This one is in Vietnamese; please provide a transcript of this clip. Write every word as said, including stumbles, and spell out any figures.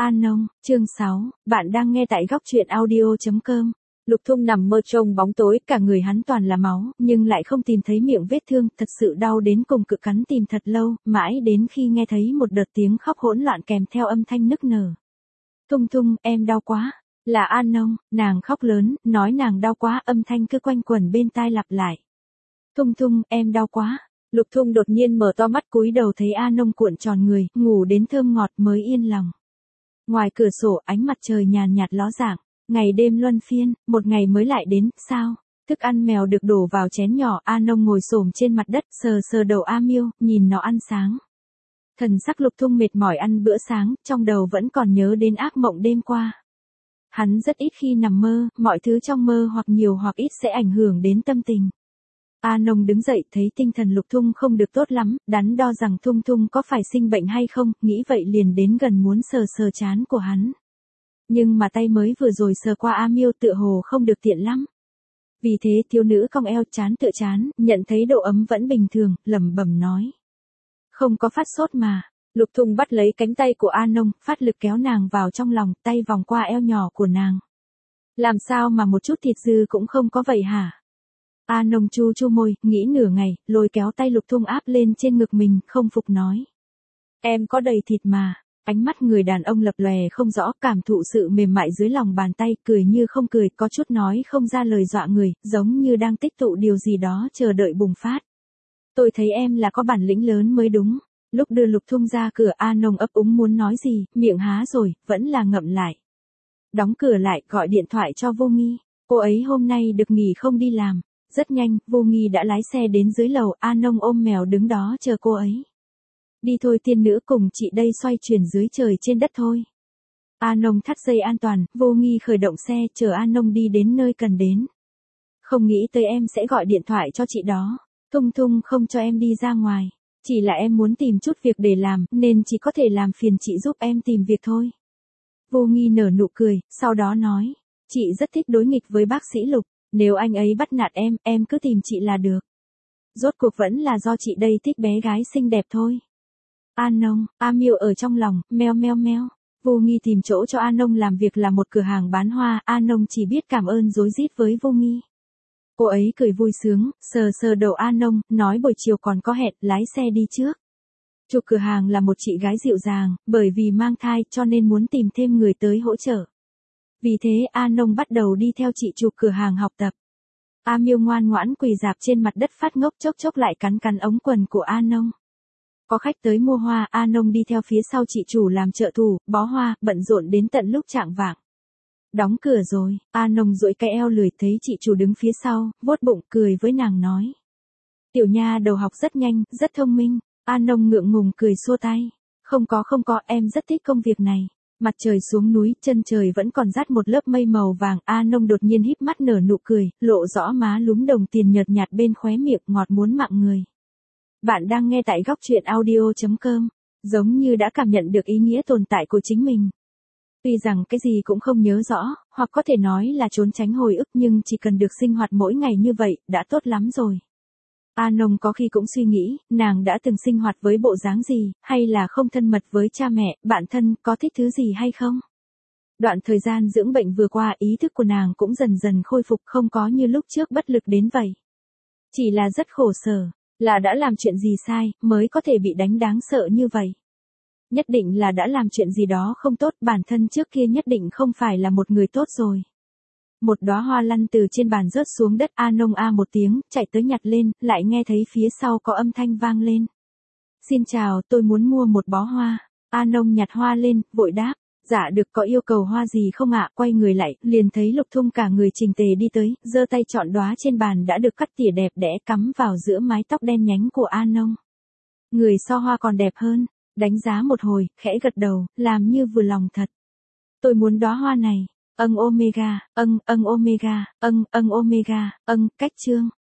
An Nông, chương sáu, bạn đang nghe tại góc truyện audio chấm com. Lục Thung nằm mơ trong bóng tối, cả người hắn toàn là máu, nhưng lại không tìm thấy miệng vết thương, thật sự đau đến cùng cực, cắn tìm thật lâu, mãi đến khi nghe thấy một đợt tiếng khóc hỗn loạn kèm theo âm thanh nức nở. Thung Thung, em đau quá. Là An Nông, nàng khóc lớn, nói nàng đau quá, âm thanh cứ quanh quẩn bên tai lặp lại. Thung Thung, em đau quá. Lục Thung đột nhiên mở to mắt, cúi đầu thấy An Nông cuộn tròn người, ngủ đến thơm ngọt mới yên lòng. Ngoài cửa sổ ánh mặt trời nhàn nhạt ló dạng, ngày đêm luân phiên, một ngày mới lại đến, sao? Thức ăn mèo được đổ vào chén nhỏ, An Nông ngồi xổm trên mặt đất, sờ sờ đầu A Miêu, nhìn nó ăn sáng. Thần sắc Lục Thung mệt mỏi ăn bữa sáng, trong đầu vẫn còn nhớ đến ác mộng đêm qua. Hắn rất ít khi nằm mơ, mọi thứ trong mơ hoặc nhiều hoặc ít sẽ ảnh hưởng đến tâm tình. An Nông đứng dậy, thấy tinh thần Lục Thung không được tốt lắm, đắn đo rằng Thung Thung có phải sinh bệnh hay không, nghĩ vậy liền đến gần muốn sờ sờ trán của hắn. Nhưng mà tay mới vừa rồi sờ qua A Miêu tựa hồ không được tiện lắm. Vì thế thiếu nữ cong eo, trán tựa trán, nhận thấy độ ấm vẫn bình thường, lẩm bẩm nói. Không có phát sốt mà. Lục Thung bắt lấy cánh tay của An Nông, phát lực kéo nàng vào trong lòng, tay vòng qua eo nhỏ của nàng. Làm sao mà một chút thịt dư cũng không có vậy hả? An Nông chu chu môi, nghĩ nửa ngày, lôi kéo tay Lục Thung áp lên trên ngực mình, không phục nói. Em có đầy thịt mà. Ánh mắt người đàn ông lập lòe không rõ, cảm thụ sự mềm mại dưới lòng bàn tay, cười như không cười, có chút nói không ra lời dọa người, giống như đang tích tụ điều gì đó chờ đợi bùng phát. Tôi thấy em là có bản lĩnh lớn mới đúng. Lúc đưa Lục Thung ra cửa, An Nông ấp úng muốn nói gì, miệng há rồi, vẫn là ngậm lại. Đóng cửa lại, gọi điện thoại cho Vô Nghi. Cô ấy hôm nay được nghỉ không đi làm. Rất nhanh, Vô Nghi đã lái xe đến dưới lầu, An Nông ôm mèo đứng đó chờ cô ấy. Đi thôi tiên nữ, cùng chị đây xoay chuyển dưới trời trên đất thôi. An Nông thắt dây an toàn, Vô Nghi khởi động xe, chờ An Nông đi đến nơi cần đến. Không nghĩ tới em sẽ gọi điện thoại cho chị đó. Thung Thung không cho em đi ra ngoài. Chỉ là em muốn tìm chút việc để làm, nên chỉ có thể làm phiền chị giúp em tìm việc thôi. Vô Nghi nở nụ cười, sau đó nói. Chị rất thích đối nghịch với bác sĩ Lục. Nếu anh ấy bắt nạt em, em cứ tìm chị là được. Rốt cuộc vẫn là do chị đây thích bé gái xinh đẹp thôi. An Nông, A Miêu ở trong lòng, meo meo meo. Vô Nghi tìm chỗ cho An Nông làm việc là một cửa hàng bán hoa, An Nông chỉ biết cảm ơn rối rít với Vô Nghi. Cô ấy cười vui sướng, sờ sờ đầu An Nông, nói buổi chiều còn có hẹn, lái xe đi trước. Chủ cửa hàng là một chị gái dịu dàng, bởi vì mang thai cho nên muốn tìm thêm người tới hỗ trợ. Vì thế An Nông bắt đầu đi theo chị chủ cửa hàng học tập. A Miêu ngoan ngoãn quỳ rạp trên mặt đất phát ngốc, chốc chốc lại cắn cắn ống quần của An Nông. Có khách tới mua hoa, An Nông đi theo phía sau chị chủ làm trợ thủ, bó hoa, bận rộn đến tận lúc chạng vạng. Đóng cửa rồi, An Nông duỗi cái eo lười, thấy chị chủ đứng phía sau, vuốt bụng, cười với nàng nói. Tiểu nha đầu học rất nhanh, rất thông minh. An Nông ngượng ngùng cười xua tay. Không có không có, em rất thích công việc này. Mặt trời xuống núi, chân trời vẫn còn dát một lớp mây màu vàng, An Nông đột nhiên híp mắt nở nụ cười, lộ rõ má lúm đồng tiền nhợt nhạt bên khóe miệng, ngọt muốn mặn người. Bạn đang nghe tại góc truyện audio chấm com, giống như đã cảm nhận được ý nghĩa tồn tại của chính mình. Tuy rằng cái gì cũng không nhớ rõ, hoặc có thể nói là trốn tránh hồi ức, nhưng chỉ cần được sinh hoạt mỗi ngày như vậy, đã tốt lắm rồi. An Nông có khi cũng suy nghĩ, nàng đã từng sinh hoạt với bộ dáng gì, hay là không thân mật với cha mẹ, bạn thân, có thích thứ gì hay không? Đoạn thời gian dưỡng bệnh vừa qua, ý thức của nàng cũng dần dần khôi phục, không có như lúc trước bất lực đến vậy. Chỉ là rất khổ sở, là đã làm chuyện gì sai, mới có thể bị đánh đáng sợ như vậy. Nhất định là đã làm chuyện gì đó không tốt, bản thân trước kia nhất định không phải là một người tốt rồi. Một đóa hoa lăn từ trên bàn rớt xuống đất, An Nông a một tiếng, chạy tới nhặt lên, lại nghe thấy phía sau có âm thanh vang lên. Xin chào, tôi muốn mua một bó hoa. An Nông nhặt hoa lên, vội đáp. Dạ được, có yêu cầu hoa gì không ạ? Quay người lại, liền thấy Lục Thung cả người chỉnh tề đi tới, giơ tay chọn đóa trên bàn đã được cắt tỉa đẹp đẽ, cắm vào giữa mái tóc đen nhánh của An Nông. Người so hoa còn đẹp hơn, đánh giá một hồi, khẽ gật đầu, làm như vừa lòng thật. Tôi muốn đóa hoa này. Âng omega, âng, âng omega, âng, âng omega, âng, cách chương.